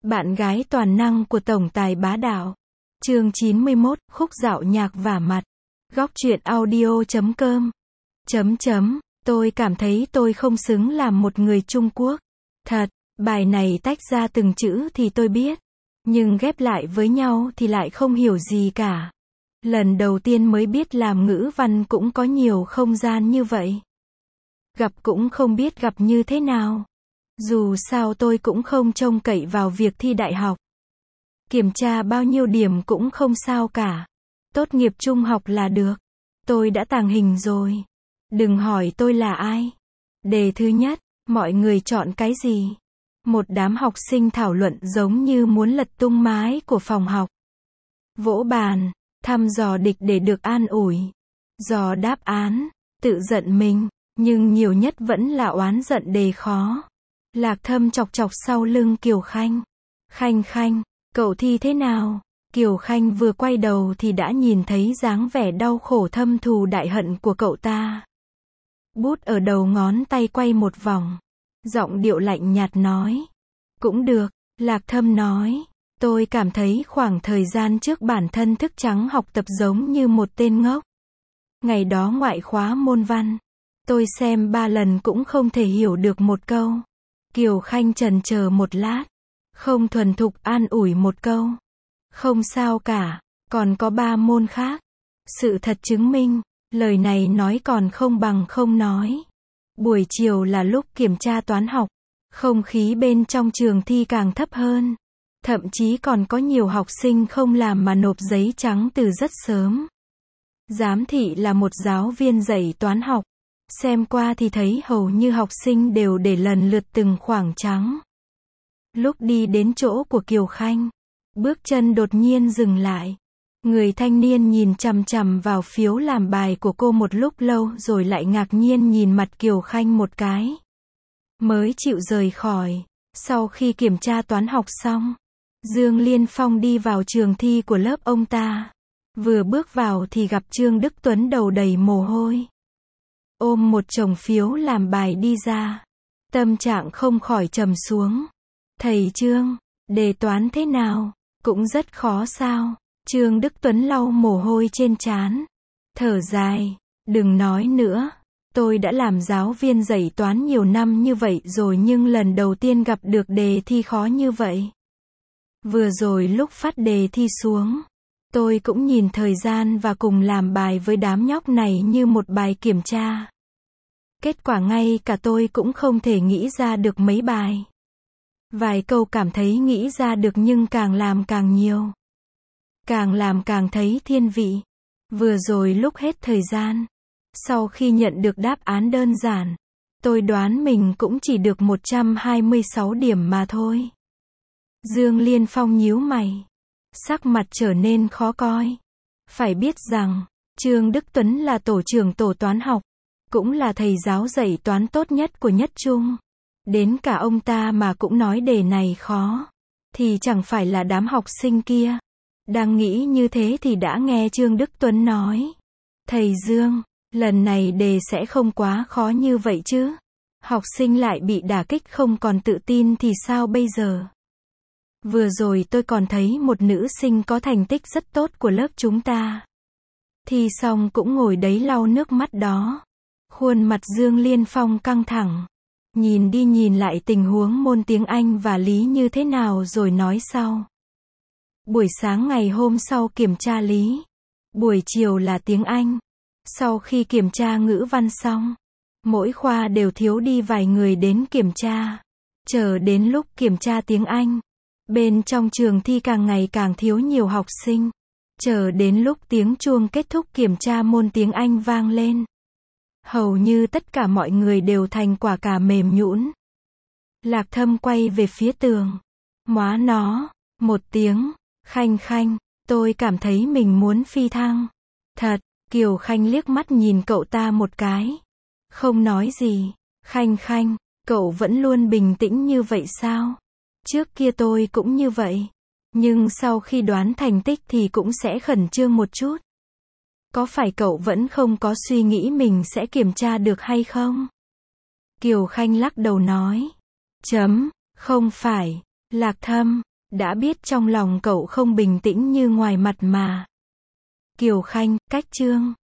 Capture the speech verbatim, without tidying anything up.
Bạn gái toàn năng của tổng tài bá đạo. Chương chín mươi mốt, khúc dạo nhạc vả mặt. Góc truyện audio chấm com. Chấm chấm, tôi cảm thấy tôi không xứng làm một người Trung Quốc. Thật, bài này tách ra từng chữ thì tôi biết. Nhưng ghép lại với nhau thì lại không hiểu gì cả. Lần đầu tiên mới biết làm ngữ văn cũng có nhiều không gian như vậy. Gặp cũng không biết gặp như thế nào. Dù sao tôi cũng không trông cậy vào việc thi đại học. Kiểm tra bao nhiêu điểm cũng không sao cả. Tốt nghiệp trung học là được. Tôi đã tàng hình rồi. Đừng hỏi tôi là ai. Đề thứ nhất, mọi người chọn cái gì? Một đám học sinh thảo luận giống như muốn lật tung mái của phòng học. Vỗ bàn, thăm dò địch để được an ủi. Dò đáp án, tự giận mình, nhưng nhiều nhất vẫn là oán giận đề khó. Lạc Thâm chọc chọc sau lưng Kiều Khanh. Khanh Khanh, cậu thi thế nào? Kiều Khanh vừa quay đầu thì đã nhìn thấy dáng vẻ đau khổ thâm thù đại hận của cậu ta. Bút ở đầu ngón tay quay một vòng. Giọng điệu lạnh nhạt nói. Cũng được, Lạc Thâm nói. Tôi cảm thấy khoảng thời gian trước bản thân thức trắng học tập giống như một tên ngốc. Ngày đó ngoại khóa môn văn. Tôi xem ba lần cũng không thể hiểu được một câu. Kiều Khanh chần chờ một lát. Không thuần thục an ủi một câu. Không sao cả, còn có ba môn khác. Sự thật chứng minh, lời này nói còn không bằng không nói. Buổi chiều là lúc kiểm tra toán học. Không khí bên trong trường thi càng thấp hơn. Thậm chí còn có nhiều học sinh không làm mà nộp giấy trắng từ rất sớm. Giám thị là một giáo viên dạy toán học. Xem qua thì thấy hầu như học sinh đều để lần lượt từng khoảng trắng. Lúc đi đến chỗ của Kiều Khanh, bước chân đột nhiên dừng lại. Người thanh niên nhìn chằm chằm vào phiếu làm bài của cô một lúc lâu rồi lại ngạc nhiên nhìn mặt Kiều Khanh một cái. Mới chịu rời khỏi. Sau khi kiểm tra toán học xong, Dương Liên Phong đi vào trường thi của lớp ông ta. Vừa bước vào thì gặp Trương Đức Tuấn đầu đầy mồ hôi. Ôm một chồng phiếu làm bài đi ra. Tâm trạng không khỏi trầm xuống. Thầy Trương, đề toán thế nào? Cũng rất khó sao? Trương Đức Tuấn lau mồ hôi trên trán. Thở dài, đừng nói nữa. Tôi đã làm giáo viên dạy toán nhiều năm như vậy rồi nhưng lần đầu tiên gặp được đề thi khó như vậy. Vừa rồi lúc phát đề thi xuống, tôi cũng nhìn thời gian và cùng làm bài với đám nhóc này như một bài kiểm tra. Kết quả ngay cả tôi cũng không thể nghĩ ra được mấy bài. Vài câu cảm thấy nghĩ ra được nhưng càng làm càng nhiều. Càng làm càng thấy thiên vị. Vừa rồi lúc hết thời gian, sau khi nhận được đáp án đơn giản, tôi đoán mình cũng chỉ được một trăm hai mươi sáu điểm mà thôi. Dương Liên Phong nhíu mày. Sắc mặt trở nên khó coi. Phải biết rằng, Trương Đức Tuấn là tổ trưởng tổ toán học, cũng là thầy giáo dạy toán tốt nhất của Nhất Trung. Đến cả ông ta mà cũng nói đề này khó, thì chẳng phải là đám học sinh kia. Đang nghĩ như thế thì đã nghe Trương Đức Tuấn nói. Thầy Dương, lần này đề sẽ không quá khó như vậy chứ. Học sinh lại bị đả kích không còn tự tin thì sao bây giờ? Vừa rồi tôi còn thấy một nữ sinh có thành tích rất tốt của lớp chúng ta. Thi xong cũng ngồi đấy lau nước mắt đó. Khuôn mặt Dương Liên Phong căng thẳng. Nhìn đi nhìn lại tình huống môn tiếng Anh và lý như thế nào rồi nói sau. Buổi sáng ngày hôm sau kiểm tra lý. Buổi chiều là tiếng Anh. Sau khi kiểm tra ngữ văn xong, mỗi khoa đều thiếu đi vài người đến kiểm tra. Chờ đến lúc kiểm tra tiếng Anh, bên trong trường thi càng ngày càng thiếu nhiều học sinh. Chờ đến lúc tiếng chuông kết thúc kiểm tra môn tiếng Anh vang lên. Hầu như tất cả mọi người đều thành quả cà mềm nhũn. Lạc Thâm quay về phía tường. Móa nó, một tiếng, Khanh Khanh, tôi cảm thấy mình muốn phi thăng. Thật, Kiều Khanh liếc mắt nhìn cậu ta một cái. Không nói gì. Khanh Khanh, cậu vẫn luôn bình tĩnh như vậy sao? Trước kia tôi cũng như vậy. Nhưng sau khi đoán thành tích thì cũng sẽ khẩn trương một chút. Có phải cậu vẫn không có suy nghĩ mình sẽ kiểm tra được hay không? Kiều Khanh lắc đầu nói. Chấm, không phải. Lạc Thâm, Đã biết trong lòng cậu không bình tĩnh như ngoài mặt mà. Kiều Khanh, cách chương